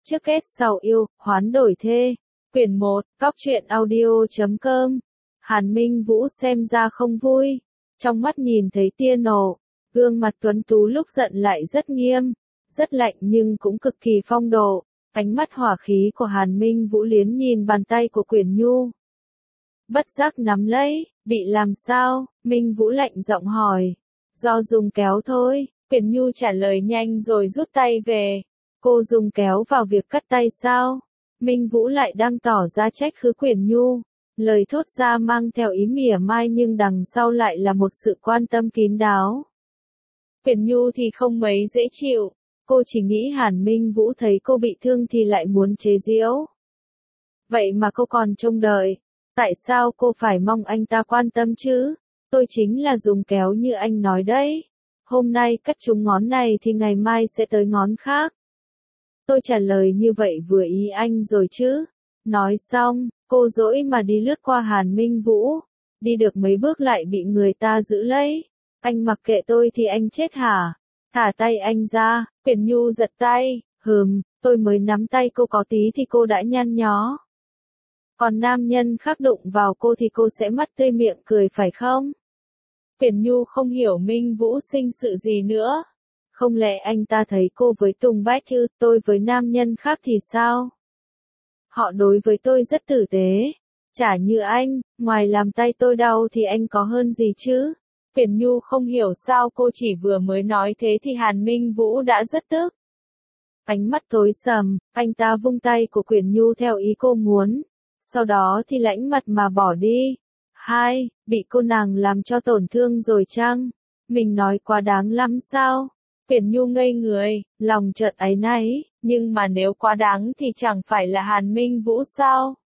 Trước kết sau yêu, hoán đổi thê. Quyển 1, Cóc truyện audio.com. Hàn Minh Vũ xem ra không vui. Trong mắt nhìn thấy tia nộ. Gương mặt tuấn tú lúc giận lại rất nghiêm. Rất lạnh nhưng cũng cực kỳ phong độ. Ánh mắt hỏa khí của Hàn Minh Vũ liến nhìn bàn tay của Quyển Nhu. Bất giác nắm lấy, bị làm sao? Minh Vũ lạnh giọng hỏi. Do dùng kéo thôi, Quyển Nhu trả lời nhanh rồi rút tay về. Cô dùng kéo vào việc cắt tay sao? Minh Vũ lại đang tỏ ra trách cứ Quyển Nhu. Lời thốt ra mang theo ý mỉa mai nhưng đằng sau lại là một sự quan tâm kín đáo. Quyển Nhu thì không mấy dễ chịu. Cô chỉ nghĩ Hàn Minh Vũ thấy cô bị thương thì lại muốn chế giễu. Vậy mà cô còn trông đợi. Tại sao cô phải mong anh ta quan tâm chứ? Tôi chính là dùng kéo như anh nói đấy. Hôm nay cắt trúng ngón này thì ngày mai sẽ tới ngón khác. Tôi trả lời như vậy vừa ý anh rồi chứ. Nói xong, cô dỗi mà đi lướt qua Hàn Minh Vũ. Đi được mấy bước lại bị người ta giữ lấy. Anh mặc kệ tôi thì anh chết hả? Thả tay anh ra. Quyển Nhu giật tay. Tôi mới nắm tay cô có tí thì cô đã nhăn nhó. Còn nam nhân khác đụng vào cô thì cô sẽ mắt tươi miệng cười phải không? Quyển Nhu không hiểu Minh Vũ sinh sự gì nữa. Không lẽ anh ta thấy cô với Tùng Bách Thư, tôi với nam nhân khác thì sao? Họ đối với tôi rất tử tế. Chả như anh, ngoài làm tay tôi đau thì anh có hơn gì chứ? Quyển Nhu không hiểu sao cô chỉ vừa mới nói thế thì Hàn Minh Vũ đã rất tức. Ánh mắt tối sầm, anh ta vung tay của Quyển Nhu theo ý cô muốn. Sau đó thì lãnh mặt mà bỏ đi. Bị cô nàng làm cho tổn thương rồi chăng? Mình nói quá đáng lắm sao? Quyển Nhu ngây người, lòng chợt áy náy, nhưng mà nếu quá đáng thì chẳng phải là Hàn Minh Vũ sao?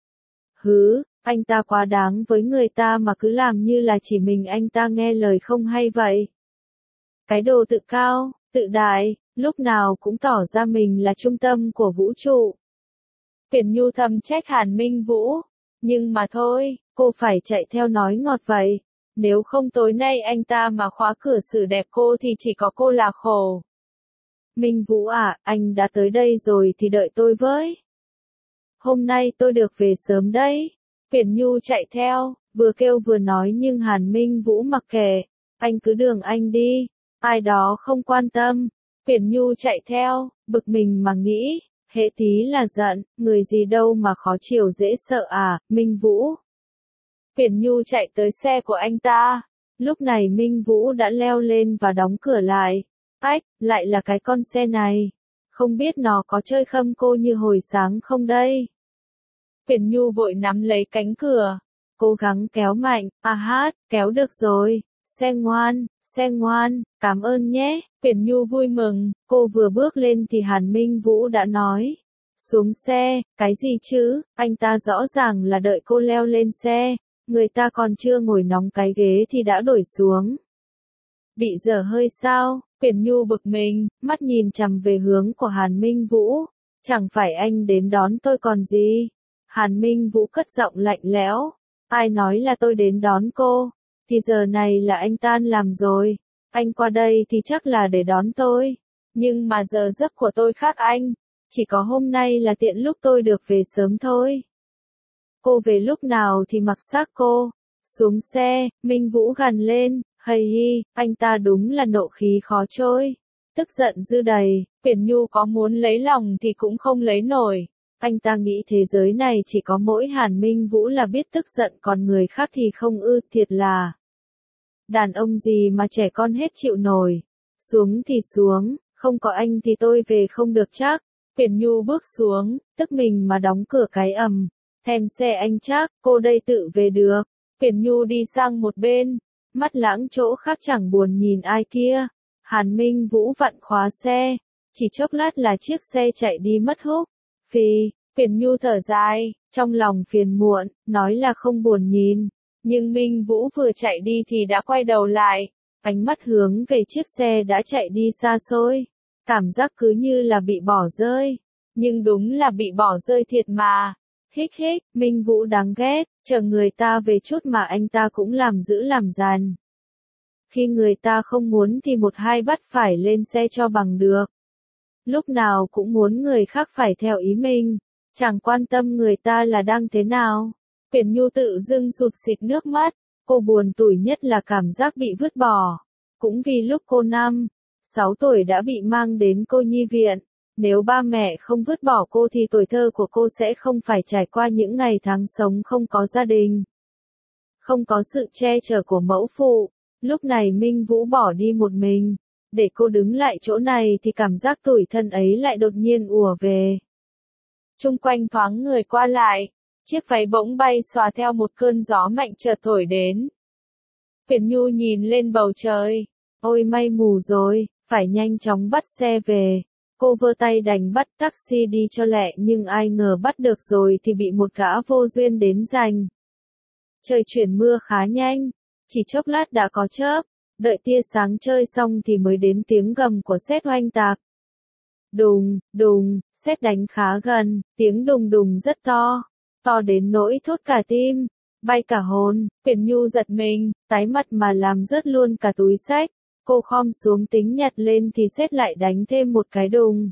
Anh ta quá đáng với người ta mà cứ làm như là chỉ mình anh ta nghe lời không hay vậy. Cái đồ tự cao, tự đại, lúc nào cũng tỏ ra mình là trung tâm của vũ trụ. Quyển Nhu thầm trách Hàn Minh Vũ, nhưng mà thôi, cô phải chạy theo nói ngọt vậy. Nếu không tối nay anh ta mà khóa cửa xử đẹp cô thì chỉ có cô là khổ. Minh Vũ à, anh đã tới đây rồi thì đợi tôi với. Hôm nay tôi được về sớm đấy. Quyển Nhu chạy theo, vừa kêu vừa nói nhưng Hàn Minh Vũ mặc kệ. Anh cứ đường anh đi, ai đó không quan tâm. Quyển Nhu chạy theo, bực mình mà nghĩ, hễ tí là giận, người gì đâu mà khó chịu dễ sợ à, Minh Vũ. Quyển Nhu chạy tới xe của anh ta. Lúc này Minh Vũ đã leo lên và đóng cửa lại. Lại là cái con xe này. Không biết nó có chơi khâm cô như hồi sáng không đây? Quyển Nhu vội nắm lấy cánh cửa. Cố gắng kéo mạnh. Kéo được rồi. Xe ngoan, cảm ơn nhé. Quyển Nhu vui mừng. Cô vừa bước lên thì Hàn Minh Vũ đã nói. Xuống xe, cái gì chứ? Anh ta rõ ràng là đợi cô leo lên xe. Người ta còn chưa ngồi nóng cái ghế thì đã đổi xuống. Bị dở hơi sao? Quyển Nhu bực mình, mắt nhìn chằm về hướng của Hàn Minh Vũ. Chẳng phải anh đến đón tôi còn gì? Hàn Minh Vũ cất giọng lạnh lẽo. Ai nói là tôi đến đón cô? Thì giờ này là anh tan làm rồi. Anh qua đây thì chắc là để đón tôi. Nhưng mà giờ giấc của tôi khác anh. Chỉ có hôm nay là tiện lúc tôi được về sớm thôi. Cô về lúc nào thì mặc xác cô. Xuống xe, Minh Vũ gằn lên. Anh ta đúng là nộ khí khó trôi. Tức giận dư đầy, Quyển Nhu có muốn lấy lòng thì cũng không lấy nổi. Anh ta nghĩ thế giới này chỉ có mỗi Hàn Minh Vũ là biết tức giận còn người khác thì không thiệt là. Đàn ông gì mà trẻ con hết chịu nổi. Xuống thì xuống, không có anh thì tôi về không được chắc. Quyển Nhu bước xuống, tức mình mà đóng cửa cái ầm. Thèm xe anh chắc, cô đây tự về được. Quyển Nhu đi sang một bên, mắt lãng chỗ khác chẳng buồn nhìn ai kia. Hàn Minh Vũ vặn khóa xe, chỉ chốc lát là chiếc xe chạy đi mất hút. Quyển Nhu thở dài, trong lòng phiền muộn, nói là không buồn nhìn. Nhưng Minh Vũ vừa chạy đi thì đã quay đầu lại, ánh mắt hướng về chiếc xe đã chạy đi xa xôi. Cảm giác cứ như là bị bỏ rơi. Nhưng đúng là bị bỏ rơi thiệt mà. Minh Vũ đáng ghét, chờ người ta về chút mà anh ta cũng làm giữ làm dàn. Khi người ta không muốn thì một hai bắt phải lên xe cho bằng được. lúc nào cũng muốn người khác phải theo ý mình, chẳng quan tâm người ta là đang thế nào. Quyển Nhu tự dưng sụt sịt nước mắt, cô buồn tủi nhất là cảm giác bị vứt bỏ. Cũng vì lúc cô 5, 6 tuổi đã bị mang đến cô nhi viện, nếu ba mẹ không vứt bỏ cô thì tuổi thơ của cô sẽ không phải trải qua những ngày tháng sống không có gia đình, không có sự che chở của mẫu phụ. Lúc này Minh Vũ bỏ đi một mình, để cô đứng lại chỗ này thì cảm giác tủi thân ấy lại đột nhiên ùa về. Chung quanh thoáng người qua lại, chiếc váy bỗng bay xòa theo một cơn gió mạnh chợt thổi đến. Quyển Nhu nhìn lên bầu trời, ôi mây mù rồi, phải nhanh chóng bắt xe về. Cô vơ tay đành bắt taxi đi cho lẹ nhưng ai ngờ bắt được rồi thì bị một gã vô duyên đến giành. Trời chuyển mưa khá nhanh, chỉ chốc lát đã có chớp, đợi tia sáng chơi xong thì mới đến tiếng gầm của sét oanh tạc. Đùng, đùng, sét đánh khá gần, tiếng đùng đùng rất to, to đến nỗi thốt cả tim, bay cả hồn. Quyển Nhu giật mình, tái mặt mà làm rớt luôn cả túi xách. Cô khom xuống tính nhặt lên thì sét lại đánh thêm một cái đùng.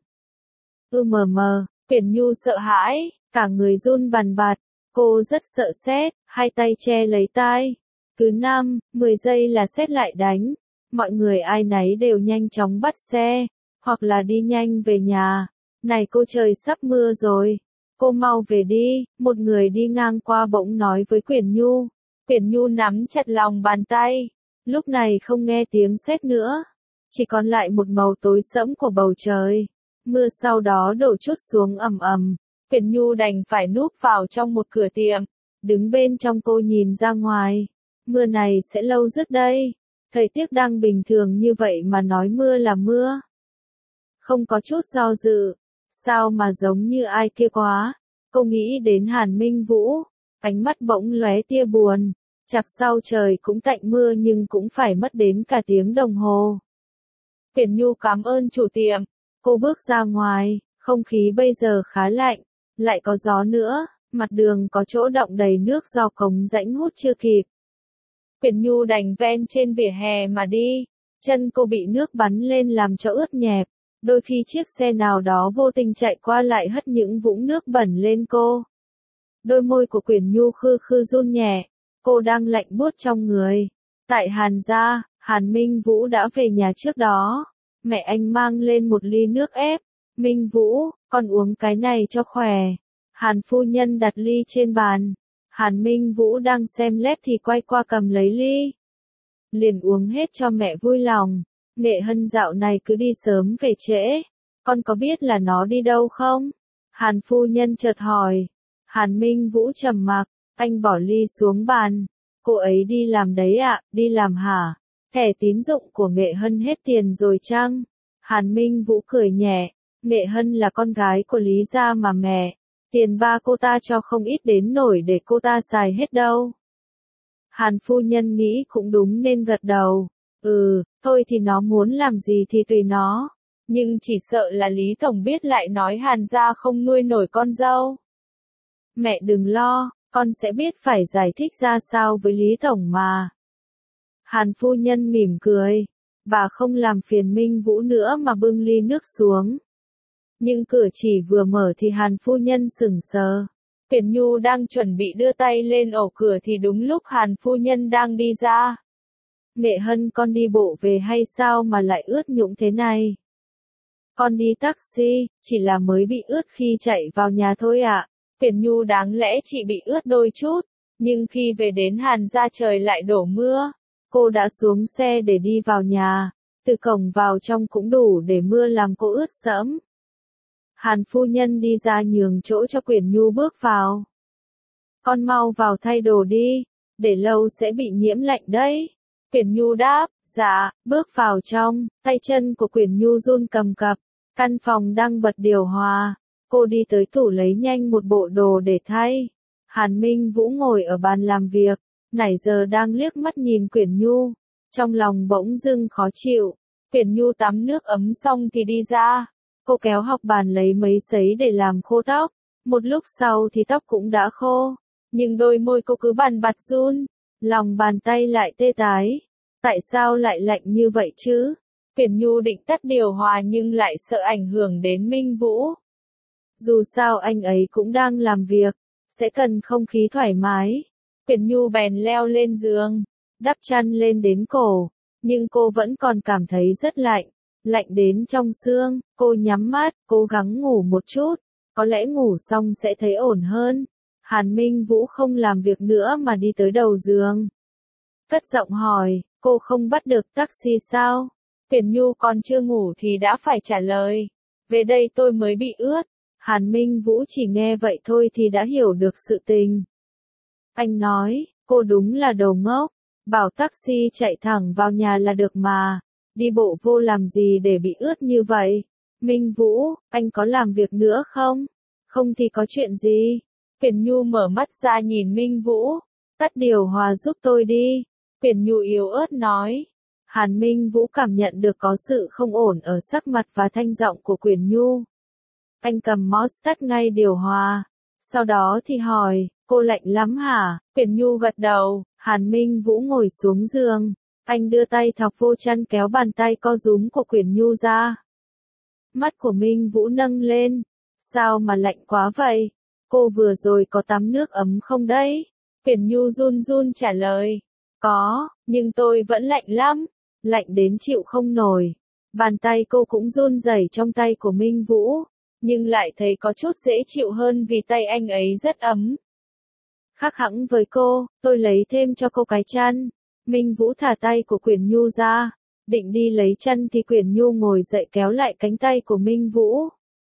Mờ, Quyển Nhu sợ hãi, cả người run bần bật. Cô rất sợ sét, hai tay che lấy tai. Cứ 5, 10 giây là sét lại đánh. Mọi người ai nấy đều nhanh chóng bắt xe, hoặc là đi nhanh về nhà. Này cô, trời sắp mưa rồi, cô mau về đi. Một người đi ngang qua bỗng nói với Quyển Nhu. Quyển Nhu nắm chặt lòng bàn tay. Lúc này không nghe tiếng sét nữa, chỉ còn lại một màu tối sẫm của bầu trời. Mưa sau đó đổ trút xuống ầm ầm. Quyển Nhu đành phải núp vào trong một cửa tiệm, đứng bên trong. Cô nhìn ra ngoài, mưa này sẽ lâu dứt đây. Thời tiết đang bình thường như vậy mà nói mưa là mưa. Không có chút do dự, sao mà giống như ai kia quá. Cô nghĩ đến Hàn Minh Vũ, ánh mắt bỗng lóe tia buồn. Chặp sau trời cũng tạnh mưa nhưng cũng phải mất đến cả tiếng đồng hồ. Quyển Nhu cảm ơn chủ tiệm. Cô bước ra ngoài, không khí bây giờ khá lạnh, lại có gió nữa, mặt đường có chỗ đọng đầy nước do cống rãnh hút chưa kịp. Quyển Nhu đành ven trên vỉa hè mà đi, chân cô bị nước bắn lên làm cho ướt nhẹp. Đôi khi chiếc xe nào đó vô tình chạy qua lại hất những vũng nước bẩn lên cô. Đôi môi của Quyển Nhu khư khư run nhẹ. Cô đang lạnh buốt trong người. Tại Hàn gia, Hàn Minh Vũ đã về nhà trước đó. Mẹ anh mang lên một ly nước ép. Minh Vũ, con uống cái này cho khỏe. Hàn phu nhân đặt ly trên bàn. Hàn Minh Vũ đang xem lép thì quay qua cầm lấy ly. Liền uống hết cho mẹ vui lòng. Nghệ Hân dạo này cứ đi sớm về trễ. Con có biết là nó đi đâu không? Hàn phu nhân chợt hỏi. Hàn Minh Vũ trầm mặc. Anh bỏ ly xuống bàn. Cô ấy đi làm đấy ạ, đi làm hả? Thẻ tín dụng của Nghệ Hân hết tiền rồi chăng? Hàn Minh Vũ cười nhẹ. Nghệ Hân là con gái của Lý gia mà mẹ. Tiền ba cô ta cho không ít đến nổi để cô ta xài hết đâu. Hàn phu nhân nghĩ cũng đúng nên gật đầu. Thôi thì nó muốn làm gì thì tùy nó. Nhưng chỉ sợ là Lý Tổng biết lại nói Hàn gia không nuôi nổi con dâu. Mẹ đừng lo. Con sẽ biết phải giải thích ra sao với Lý Tổng mà. Hàn phu nhân mỉm cười. Bà không làm phiền Minh Vũ nữa mà bưng ly nước xuống. Nhưng cửa chỉ vừa mở thì Hàn phu nhân sững sờ. Quyển Nhu đang chuẩn bị đưa tay lên ổ cửa thì đúng lúc Hàn phu nhân đang đi ra. Nghệ Hân, con đi bộ về hay sao mà lại ướt nhũng thế này? Con đi taxi, chỉ là mới bị ướt khi chạy vào nhà thôi ạ. Quyển Nhu đáng lẽ chỉ bị ướt đôi chút, nhưng khi về đến Hàn gia trời lại đổ mưa. Cô đã xuống xe để đi vào nhà, từ cổng vào trong cũng đủ để mưa làm cô ướt sẫm. Hàn phu nhân đi ra nhường chỗ cho Quyển Nhu bước vào. Con mau vào thay đồ đi, để lâu sẽ bị nhiễm lạnh đấy. Quyển Nhu đáp, dạ, bước vào trong, tay chân của Quyển Nhu run cầm cập. Căn phòng đang bật điều hòa. Cô đi tới tủ lấy nhanh một bộ đồ để thay. Hàn Minh Vũ ngồi ở bàn làm việc, nãy giờ đang liếc mắt nhìn Quyển Nhu. Trong lòng bỗng dưng khó chịu. Quyển Nhu tắm nước ấm xong thì đi ra. Cô kéo học bàn lấy mấy sấy để làm khô tóc. Một lúc sau thì tóc cũng đã khô. Nhưng đôi môi cô cứ bằn bặt run. Lòng bàn tay lại tê tái. Tại sao lại lạnh như vậy chứ? Quyển Nhu định tắt điều hòa nhưng lại sợ ảnh hưởng đến Minh Vũ. Dù sao anh ấy cũng đang làm việc, sẽ cần không khí thoải mái. Quyển Nhu bèn leo lên giường, đắp chăn lên đến cổ, nhưng cô vẫn còn cảm thấy rất lạnh, lạnh đến trong xương. Cô nhắm mắt, cố gắng ngủ một chút, có lẽ ngủ xong sẽ thấy ổn hơn. Hàn Minh Vũ không làm việc nữa mà đi tới đầu giường. Cất giọng hỏi, cô không bắt được taxi sao? Quyển Nhu còn chưa ngủ thì đã phải trả lời. Về đây tôi mới bị ướt. Hàn Minh Vũ chỉ nghe vậy thôi thì đã hiểu được sự tình. Anh nói, cô đúng là đồ ngốc. Bảo taxi chạy thẳng vào nhà là được mà. Đi bộ vô làm gì để bị ướt như vậy? Minh Vũ, anh có làm việc nữa không? Không thì có chuyện gì? Quyển Nhu mở mắt ra nhìn Minh Vũ. Tắt điều hòa giúp tôi đi. Quyển Nhu yếu ớt nói. Hàn Minh Vũ cảm nhận được có sự không ổn ở sắc mặt và thanh giọng của Quyển Nhu. Anh cầm mouse tắt ngay điều hòa. Sau đó thì hỏi, cô lạnh lắm hả? Quyển Nhu gật đầu. Hàn Minh Vũ ngồi xuống giường. Anh đưa tay thọc vô chăn kéo bàn tay co rúm của Quyển Nhu ra. Mắt của Minh Vũ nâng lên. Sao mà lạnh quá vậy? Cô vừa rồi có tắm nước ấm không đấy? Quyển Nhu run run trả lời. Có, nhưng tôi vẫn lạnh lắm. Lạnh đến chịu không nổi. Bàn tay cô cũng run rẩy trong tay của Minh Vũ. Nhưng lại thấy có chút dễ chịu hơn vì tay anh ấy rất ấm. Khác hẳn với cô, tôi lấy thêm cho cô cái chăn. Minh Vũ thả tay của Quyển Nhu ra. Định đi lấy chăn thì Quyển Nhu ngồi dậy kéo lại cánh tay của Minh Vũ.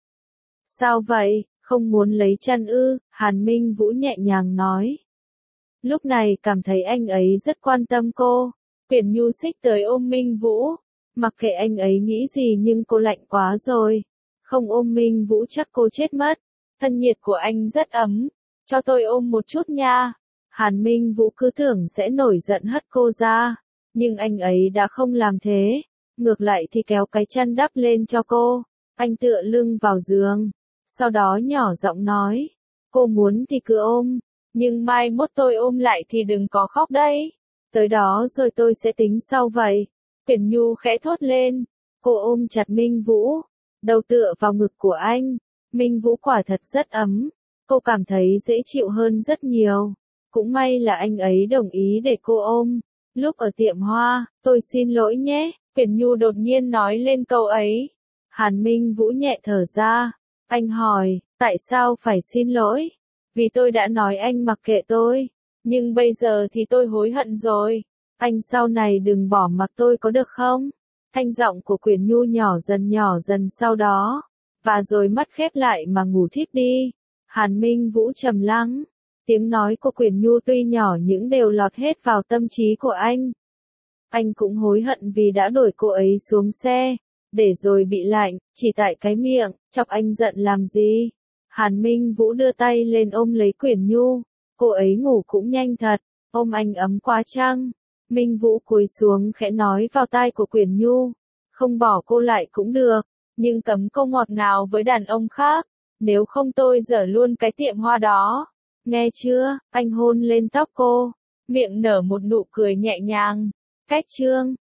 Sao vậy, không muốn lấy chăn ư? Hàn Minh Vũ nhẹ nhàng nói. Lúc này cảm thấy anh ấy rất quan tâm cô. Quyển Nhu xích tới ôm Minh Vũ. Mặc kệ anh ấy nghĩ gì nhưng cô lạnh quá rồi. Không ôm Minh Vũ chắc cô chết mất. Thân nhiệt của anh rất ấm. Cho tôi ôm một chút nha. Hàn Minh Vũ cứ tưởng sẽ nổi giận hất cô ra. Nhưng anh ấy đã không làm thế. Ngược lại thì kéo cái chăn đắp lên cho cô. Anh tựa lưng vào giường. Sau đó nhỏ giọng nói. Cô muốn thì cứ ôm. Nhưng mai mốt tôi ôm lại thì đừng có khóc đấy. Tới đó rồi tôi sẽ tính sau vậy. Quyển Nhu khẽ thốt lên. Cô ôm chặt Minh Vũ. Đầu tựa vào ngực của anh. Minh Vũ quả thật rất ấm. Cô cảm thấy dễ chịu hơn rất nhiều. Cũng may là anh ấy đồng ý để cô ôm. Lúc ở tiệm hoa, tôi xin lỗi nhé. Quyển Nhu đột nhiên nói lên câu ấy. Hàn Minh Vũ nhẹ thở ra. Anh hỏi, tại sao phải xin lỗi? Vì tôi đã nói anh mặc kệ tôi. Nhưng bây giờ thì tôi hối hận rồi. Anh sau này đừng bỏ mặc tôi có được không? Thanh giọng của Quyển Nhu nhỏ dần sau đó. Và rồi mắt khép lại mà ngủ thiếp đi. Hàn Minh Vũ trầm lắng. Tiếng nói của Quyển Nhu tuy nhỏ nhưng đều lọt hết vào tâm trí của anh. Anh cũng hối hận vì đã đuổi cô ấy xuống xe. Để rồi bị lạnh, chỉ tại cái miệng, chọc anh giận làm gì? Hàn Minh Vũ đưa tay lên ôm lấy Quyển Nhu. Cô ấy ngủ cũng nhanh thật. Ôm anh ấm quá chăng? Minh Vũ cúi xuống khẽ nói vào tai của Quyển Nhu. Không bỏ cô lại cũng được. Nhưng cấm cô ngọt ngào với đàn ông khác. Nếu không tôi dở luôn cái tiệm hoa đó. Nghe chưa? Anh hôn lên tóc cô. Miệng nở một nụ cười nhẹ nhàng. Cách chương